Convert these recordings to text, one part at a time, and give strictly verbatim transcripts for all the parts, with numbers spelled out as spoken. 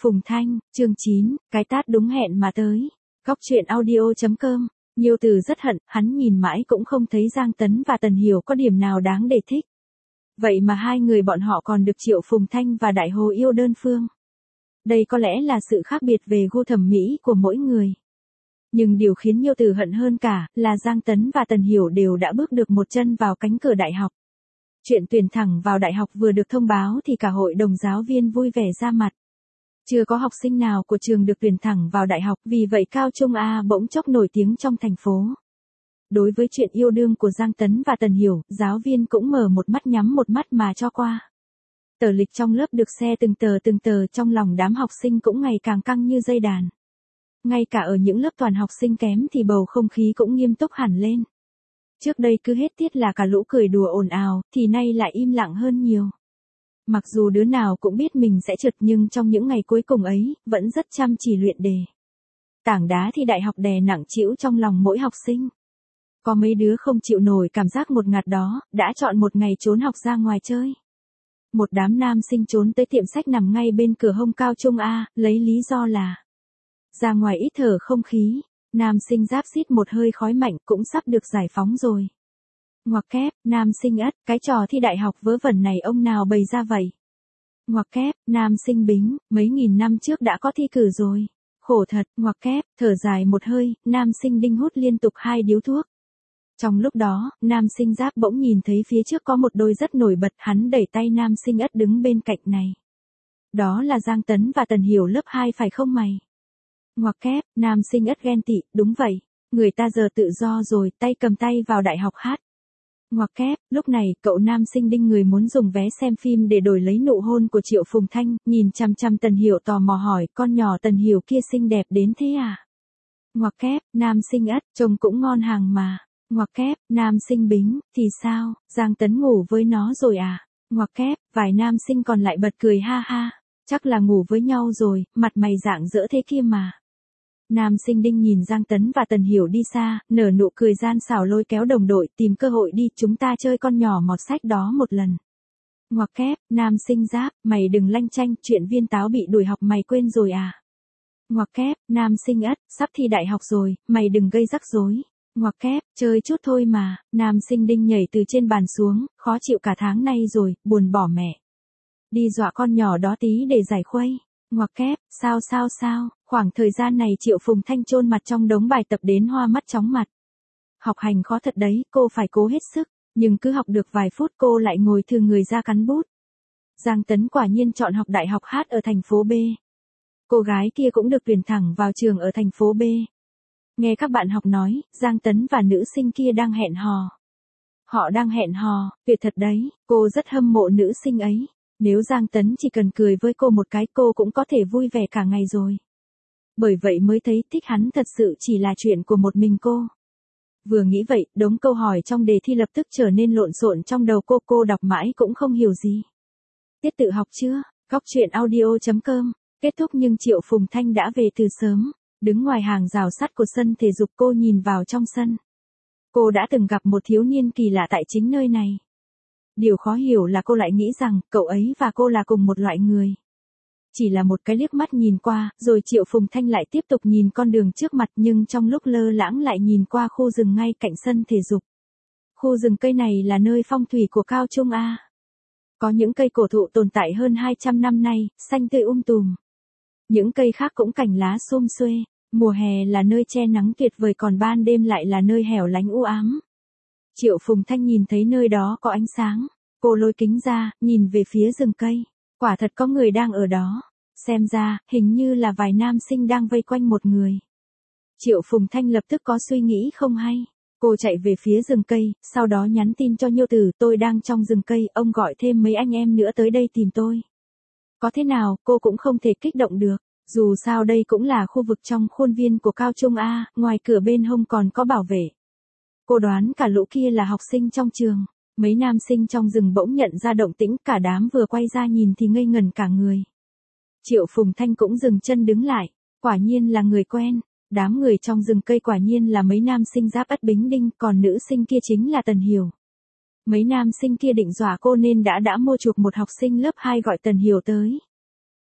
Phùng Thanh, chương chín, cái tát đúng hẹn mà tới. Góc truyện audio.com, Nhiêu Từ rất hận, hắn nhìn mãi cũng không thấy Giang Tấn và Tần Hiểu có điểm nào đáng để thích. Vậy mà hai người bọn họ còn được Triệu Phùng Thanh và Đại Hồ yêu đơn phương. Đây có lẽ là sự khác biệt về gu thẩm mỹ của mỗi người. Nhưng điều khiến Nhiêu Từ hận hơn cả là Giang Tấn và Tần Hiểu đều đã bước được một chân vào cánh cửa đại học. Chuyện tuyển thẳng vào đại học vừa được thông báo thì cả hội đồng giáo viên vui vẻ ra mặt. Chưa có học sinh nào của trường được tuyển thẳng vào đại học, vì vậy Cao Trung A bỗng chốc nổi tiếng trong thành phố. Đối với chuyện yêu đương của Giang Tấn và Tần Hiểu, giáo viên cũng mở một mắt nhắm một mắt mà cho qua. Tờ lịch trong lớp được xe từng tờ từng tờ, trong lòng đám học sinh cũng ngày càng căng như dây đàn. Ngay cả ở những lớp toàn học sinh kém thì bầu không khí cũng nghiêm túc hẳn lên. Trước đây cứ hết tiết là cả lũ cười đùa ồn ào, thì nay lại im lặng hơn nhiều. Mặc dù đứa nào cũng biết mình sẽ trượt, nhưng trong những ngày cuối cùng ấy, vẫn rất chăm chỉ luyện đề. Tảng đá thi đại học đè nặng trĩu trong lòng mỗi học sinh. Có mấy đứa không chịu nổi cảm giác ngột ngạt đó, đã chọn một ngày trốn học ra ngoài chơi. Một đám nam sinh trốn tới tiệm sách nằm ngay bên cửa hông Cao Trung A, lấy lý do là ra ngoài ít thở không khí. Nam sinh giáp xít một hơi khói mạnh, cũng sắp được giải phóng rồi. Ngoặc kép, nam sinh ất, cái trò thi đại học vớ vẩn này ông nào bày ra vậy? Ngoặc kép, nam sinh Bính, mấy nghìn năm trước đã có thi cử rồi. Khổ thật, ngoặc kép, thở dài một hơi, nam sinh Đinh hút liên tục hai điếu thuốc. Trong lúc đó, nam sinh Giáp bỗng nhìn thấy phía trước có một đôi rất nổi bật, hắn đẩy tay nam sinh ất đứng bên cạnh này. Đó là Giang Tấn và Tần Hiểu lớp hai phải không mày? Ngoặc kép, nam sinh ất ghen tị, đúng vậy. Người ta giờ tự do rồi, tay cầm tay vào đại học hát. Ngoặc kép, lúc này, cậu nam sinh Đinh người muốn dùng vé xem phim để đổi lấy nụ hôn của Triệu Phùng Thanh, nhìn chăm chăm Tần Hiểu tò mò hỏi, con nhỏ Tần Hiểu kia xinh đẹp đến thế à? Ngoặc kép, nam sinh ất, trông cũng ngon hàng mà. Ngoặc kép, nam sinh Bính, thì sao, Giang Tấn ngủ với nó rồi à? Ngoặc kép, vài nam sinh còn lại bật cười ha ha, chắc là ngủ với nhau rồi, mặt mày rạng rỡ thế kia mà. Nam sinh Đinh nhìn Giang Tấn và Tần Hiểu đi xa, nở nụ cười gian xảo lôi kéo đồng đội, tìm cơ hội đi, chúng ta chơi con nhỏ mọt sách đó một lần. Ngoặc kép, nam sinh Giáp, mày đừng lanh chanh, chuyện Viên Táo bị đuổi học mày quên rồi à? Ngoặc kép, nam sinh Ất, sắp thi đại học rồi, mày đừng gây rắc rối. Ngoặc kép, chơi chút thôi mà. Nam sinh Đinh nhảy từ trên bàn xuống, khó chịu cả tháng nay rồi, buồn bỏ mẹ. Đi dọa con nhỏ đó tí để giải khuây. Ngoặc kép, sao sao sao, khoảng thời gian này Triệu Phùng Thanh chôn mặt trong đống bài tập đến hoa mắt chóng mặt. Học hành khó thật đấy, cô phải cố hết sức, nhưng cứ học được vài phút cô lại ngồi thừ người ra cắn bút. Giang Tấn quả nhiên chọn học đại học hát ở thành phố B. Cô gái kia cũng được tuyển thẳng vào trường ở thành phố B. Nghe các bạn học nói, Giang Tấn và nữ sinh kia đang hẹn hò. Họ đang hẹn hò, tuyệt thật đấy, cô rất hâm mộ nữ sinh ấy. Nếu Giang Tấn chỉ cần cười với cô một cái, cô cũng có thể vui vẻ cả ngày rồi. Bởi vậy mới thấy thích hắn thật sự chỉ là chuyện của một mình cô. Vừa nghĩ vậy, đống câu hỏi trong đề thi lập tức trở nên lộn xộn trong đầu cô, cô đọc mãi cũng không hiểu gì. Tiết tự học chưa? Góc truyện audio.com, kết thúc nhưng Triệu Phùng Thanh đã về từ sớm. Đứng ngoài hàng rào sắt của sân thể dục, cô nhìn vào trong sân. Cô đã từng gặp một thiếu niên kỳ lạ tại chính nơi này. Điều khó hiểu là cô lại nghĩ rằng cậu ấy và cô là cùng một loại người. Chỉ là một cái liếc mắt nhìn qua, rồi Triệu Phùng Thanh lại tiếp tục nhìn con đường trước mặt, nhưng trong lúc lơ lãng lại nhìn qua khu rừng ngay cạnh sân thể dục. Khu rừng cây này là nơi phong thủy của Cao Trung A. Có những cây cổ thụ tồn tại hơn hai trăm năm nay, xanh tươi um tùm. Những cây khác cũng cành lá xum xuê. Mùa hè là nơi che nắng tuyệt vời, còn ban đêm lại là nơi hẻo lánh u ám. Triệu Phùng Thanh nhìn thấy nơi đó có ánh sáng. Cô lôi kính ra, nhìn về phía rừng cây. Quả thật có người đang ở đó. Xem ra, hình như là vài nam sinh đang vây quanh một người. Triệu Phùng Thanh lập tức có suy nghĩ không hay. Cô chạy về phía rừng cây, sau đó nhắn tin cho Nhiêu Từ, tôi đang trong rừng cây, ông gọi thêm mấy anh em nữa tới đây tìm tôi. Có thế nào, cô cũng không thể kích động được. Dù sao đây cũng là khu vực trong khuôn viên của Cao Trung A, ngoài cửa bên hông còn có bảo vệ. Cô đoán cả lũ kia là học sinh trong trường. Mấy nam sinh trong rừng bỗng nhận ra động tĩnh, cả đám vừa quay ra nhìn thì ngây ngẩn cả người. Triệu Phùng Thanh cũng dừng chân đứng lại, quả nhiên là người quen. Đám người trong rừng cây quả nhiên là mấy nam sinh Giáp Ất Bính Đinh, còn nữ sinh kia chính là Tần Hiểu. Mấy nam sinh kia định dọa cô nên đã đã mua chuộc một học sinh lớp hai gọi Tần Hiểu tới.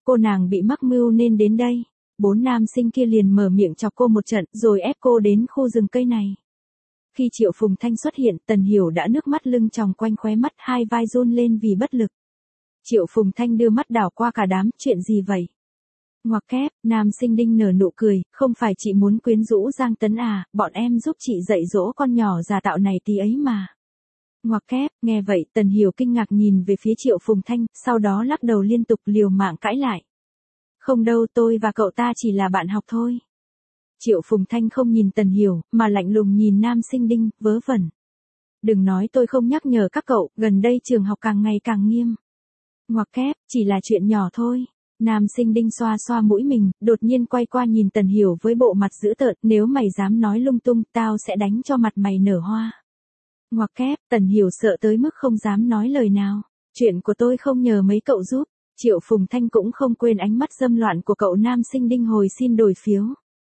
Cô nàng bị mắc mưu nên đến đây. Bốn nam sinh kia liền mở miệng chọc cô một trận rồi ép cô đến khu rừng cây này. Khi Triệu Phùng Thanh xuất hiện, Tần Hiểu đã nước mắt lưng tròng quanh khóe mắt, hai vai run lên vì bất lực. Triệu Phùng Thanh đưa mắt đảo qua cả đám, chuyện gì vậy? Ngoặc kép, nam sinh Đinh nở nụ cười, không phải chị muốn quyến rũ Giang Tấn à, bọn em giúp chị dạy dỗ con nhỏ già tạo này tí ấy mà. Ngoặc kép, nghe vậy, Tần Hiểu kinh ngạc nhìn về phía Triệu Phùng Thanh, sau đó lắc đầu liên tục liều mạng cãi lại. Không đâu, tôi và cậu ta chỉ là bạn học thôi. Triệu Phùng Thanh không nhìn Tần Hiểu, mà lạnh lùng nhìn nam sinh Đinh, vớ vẩn. Đừng nói tôi không nhắc nhở các cậu, gần đây trường học càng ngày càng nghiêm. Ngoặc kép, chỉ là chuyện nhỏ thôi. Nam sinh Đinh xoa xoa mũi mình, đột nhiên quay qua nhìn Tần Hiểu với bộ mặt dữ tợn, nếu mày dám nói lung tung, tao sẽ đánh cho mặt mày nở hoa. Ngoặc kép, Tần Hiểu sợ tới mức không dám nói lời nào. Chuyện của tôi không nhờ mấy cậu giúp. Triệu Phùng Thanh cũng không quên ánh mắt dâm loạn của cậu nam sinh Đinh hồi xin đổi phiếu.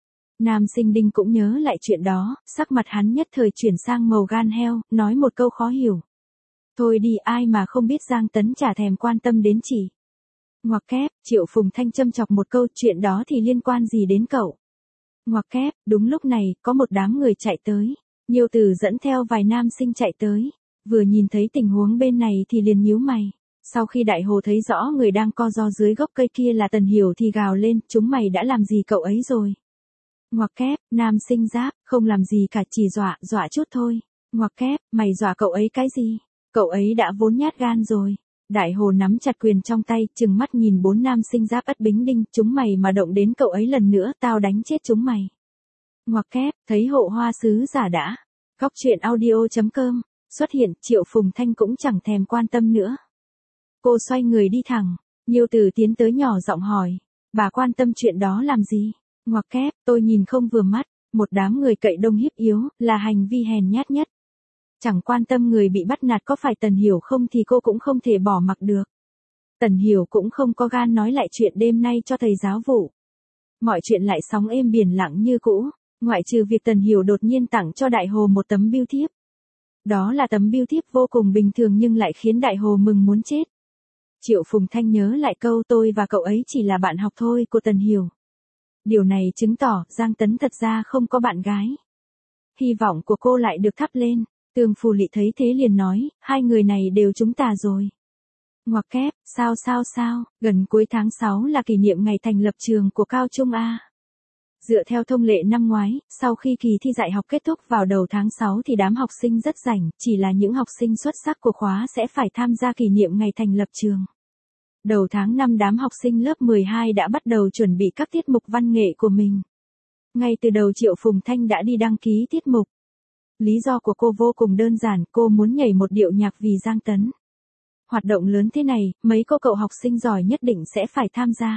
Nam sinh Đinh cũng nhớ lại chuyện đó, sắc mặt hắn nhất thời chuyển sang màu gan heo, nói một câu khó hiểu. Thôi đi, ai mà không biết Giang Tấn chả thèm quan tâm đến chị. Ngoặc kép, Triệu Phùng Thanh châm chọc một câu, chuyện đó thì liên quan gì đến cậu. Ngoặc kép, đúng lúc này, có một đám người chạy tới. Nhiêu Từ dẫn theo vài nam sinh chạy tới. Vừa nhìn thấy tình huống bên này thì liền nhíu mày. Sau khi Đại Hồ thấy rõ người đang co ro dưới gốc cây kia là Tần Hiểu thì gào lên, chúng mày đã làm gì cậu ấy rồi. Ngoặc kép, nam sinh Giáp, không làm gì cả, chỉ dọa, dọa chút thôi. Ngoặc kép, mày dọa cậu ấy cái gì? Cậu ấy đã vốn nhát gan rồi. Đại Hồ nắm chặt quyền trong tay, trừng mắt nhìn bốn nam sinh Giáp Ất Bính Đinh, chúng mày mà động đến cậu ấy lần nữa, tao đánh chết chúng mày. Ngoặc kép, thấy hộ hoa sứ giả đã. Góc truyện audio chấm com, xuất hiện, Triệu Phùng Thanh cũng chẳng thèm quan tâm nữa. Cô xoay người đi thẳng, Nhiêu Từ tiến tới nhỏ giọng hỏi, bà quan tâm chuyện đó làm gì? Ngoặc kép, tôi nhìn không vừa mắt, một đám người cậy đông hiếp yếu, là hành vi hèn nhát nhất. Chẳng quan tâm người bị bắt nạt có phải Tần Hiểu không thì cô cũng không thể bỏ mặc được. Tần Hiểu cũng không có gan nói lại chuyện đêm nay cho thầy giáo vụ. Mọi chuyện lại sóng êm biển lặng như cũ, ngoại trừ việc Tần Hiểu đột nhiên tặng cho Đại Hồ một tấm bưu thiếp. Đó là tấm bưu thiếp vô cùng bình thường nhưng lại khiến Đại Hồ mừng muốn chết. Triệu Phùng Thanh nhớ lại câu tôi và cậu ấy chỉ là bạn học thôi của Tần Hiểu. Điều này chứng tỏ Giang Tấn thật ra không có bạn gái. Hy vọng của cô lại được thắp lên. Tương Phù Lị thấy thế liền nói, hai người này đều chúng ta rồi. Ngoặc kép, sao sao sao, gần cuối tháng sáu là kỷ niệm ngày thành lập trường của Cao Trung A. Dựa theo thông lệ năm ngoái, sau khi kỳ thi dạy học kết thúc vào đầu tháng sáu thì đám học sinh rất rảnh, chỉ là những học sinh xuất sắc của khóa sẽ phải tham gia kỷ niệm ngày thành lập trường. Đầu tháng năm đám học sinh lớp mười hai đã bắt đầu chuẩn bị các tiết mục văn nghệ của mình. Ngay từ đầu Triệu Phùng Thanh đã đi đăng ký tiết mục. Lý do của cô vô cùng đơn giản, cô muốn nhảy một điệu nhạc vì Giang Tấn. Hoạt động lớn thế này, mấy cô cậu học sinh giỏi nhất định sẽ phải tham gia.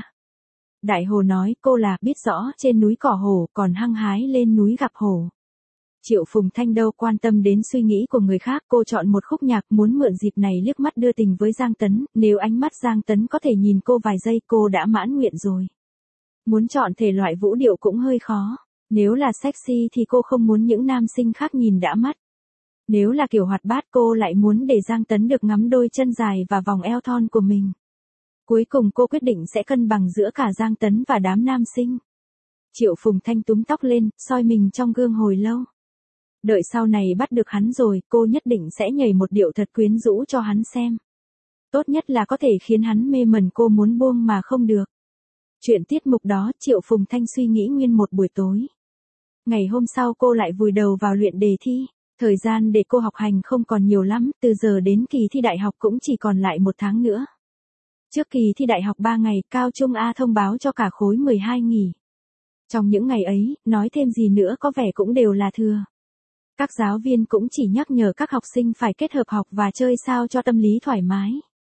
Đại Hồ nói cô là biết rõ trên núi cỏ hổ còn hăng hái lên núi gặp hổ. Triệu Phùng Thanh đâu quan tâm đến suy nghĩ của người khác, cô chọn một khúc nhạc muốn mượn dịp này liếc mắt đưa tình với Giang Tấn, nếu ánh mắt Giang Tấn có thể nhìn cô vài giây cô đã mãn nguyện rồi. Muốn chọn thể loại vũ điệu cũng hơi khó, nếu là sexy thì cô không muốn những nam sinh khác nhìn đã mắt. Nếu là kiểu hoạt bát cô lại muốn để Giang Tấn được ngắm đôi chân dài và vòng eo thon của mình. Cuối cùng cô quyết định sẽ cân bằng giữa cả Giang Tấn và đám nam sinh. Triệu Phùng Thanh túm tóc lên, soi mình trong gương hồi lâu. Đợi sau này bắt được hắn rồi, cô nhất định sẽ nhảy một điệu thật quyến rũ cho hắn xem. Tốt nhất là có thể khiến hắn mê mẩn, cô muốn buông mà không được. Chuyện tiết mục đó Triệu Phùng Thanh suy nghĩ nguyên một buổi tối. Ngày hôm sau cô lại vùi đầu vào luyện đề thi. Thời gian để cô học hành không còn nhiều lắm, từ giờ đến kỳ thi đại học cũng chỉ còn lại một tháng nữa. Trước kỳ thi đại học ba ngày, Cao Trung A thông báo cho cả khối mười hai nghỉ. Trong những ngày ấy, nói thêm gì nữa có vẻ cũng đều là thừa. Các giáo viên cũng chỉ nhắc nhở các học sinh phải kết hợp học và chơi sao cho tâm lý thoải mái.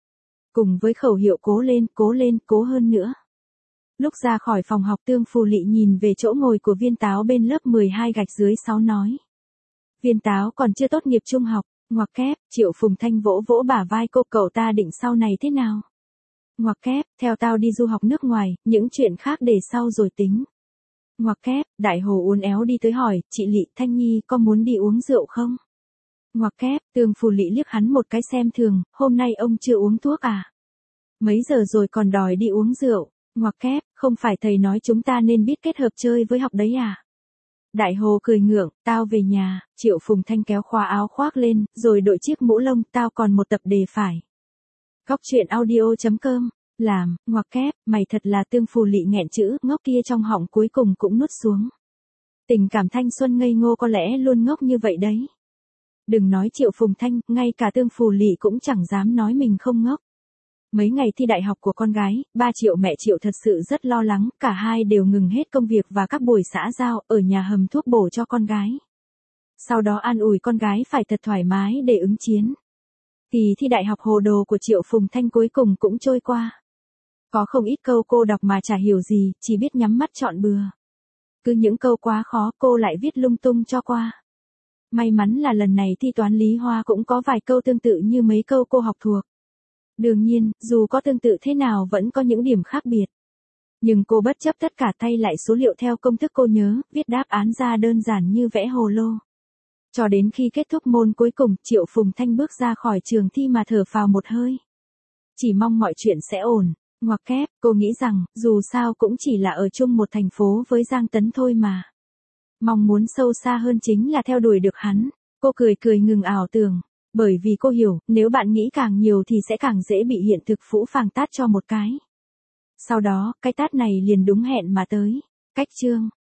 Cùng với khẩu hiệu cố lên, cố lên, cố hơn nữa. Lúc ra khỏi phòng học Tương Phù Lị nhìn về chỗ ngồi của Viên Táo bên lớp mười hai gạch dưới sáu nói. Viên Táo còn chưa tốt nghiệp trung học, ngoặc kép, Triệu Phùng Thanh vỗ vỗ bả vai cô, cậu ta định sau này thế nào? Ngoặc kép, theo tao đi du học nước ngoài, những chuyện khác để sau rồi tính. Ngoặc kép, Đại Hồ uốn éo đi tới hỏi, chị Lị, Thanh Nhi có muốn đi uống rượu không? Ngoặc kép, Tương Phù Lị liếc hắn một cái xem thường, hôm nay ông chưa uống thuốc à? Mấy giờ rồi còn đòi đi uống rượu? Ngoặc kép, không phải thầy nói chúng ta nên biết kết hợp chơi với học đấy à? Đại Hồ cười ngượng, tao về nhà, Triệu Phùng Thanh kéo khóa áo khoác lên, rồi đội chiếc mũ lông, tao còn một tập đề phải. Góc truyện audio chấm com, làm, ngoặc kép, mày thật là Tương Phù Lị nghẹn chữ, ngốc kia trong họng cuối cùng cũng nuốt xuống. Tình cảm thanh xuân ngây ngô có lẽ luôn ngốc như vậy đấy. Đừng nói Triệu Phùng Thanh, ngay cả Tương Phù Lị cũng chẳng dám nói mình không ngốc. Mấy ngày thi đại học của con gái, ba Triệu mẹ Triệu thật sự rất lo lắng, cả hai đều ngừng hết công việc và các buổi xã giao, ở nhà hầm thuốc bổ cho con gái. Sau đó an ủi con gái phải thật thoải mái để ứng chiến. Kỳ thi đại học hồ đồ của Triệu Phùng Thanh cuối cùng cũng trôi qua. Có không ít câu cô đọc mà chả hiểu gì, chỉ biết nhắm mắt chọn bừa. Cứ những câu quá khó cô lại viết lung tung cho qua. May mắn là lần này thi toán lý hoa cũng có vài câu tương tự như mấy câu cô học thuộc. Đương nhiên, dù có tương tự thế nào vẫn có những điểm khác biệt. Nhưng cô bất chấp tất cả thay lại số liệu theo công thức cô nhớ, viết đáp án ra đơn giản như vẽ hồ lô. Cho đến khi kết thúc môn cuối cùng, Triệu Phùng Thanh bước ra khỏi trường thi mà thở phào một hơi. Chỉ mong mọi chuyện sẽ ổn. Ngoặc kép, cô nghĩ rằng, dù sao cũng chỉ là ở chung một thành phố với Giang Tấn thôi mà. Mong muốn sâu xa hơn chính là theo đuổi được hắn. Cô cười cười ngừng ảo tưởng. Bởi vì cô hiểu, nếu bạn nghĩ càng nhiều thì sẽ càng dễ bị hiện thực phũ phàng tát cho một cái. Sau đó, cái tát này liền đúng hẹn mà tới. Cách chương.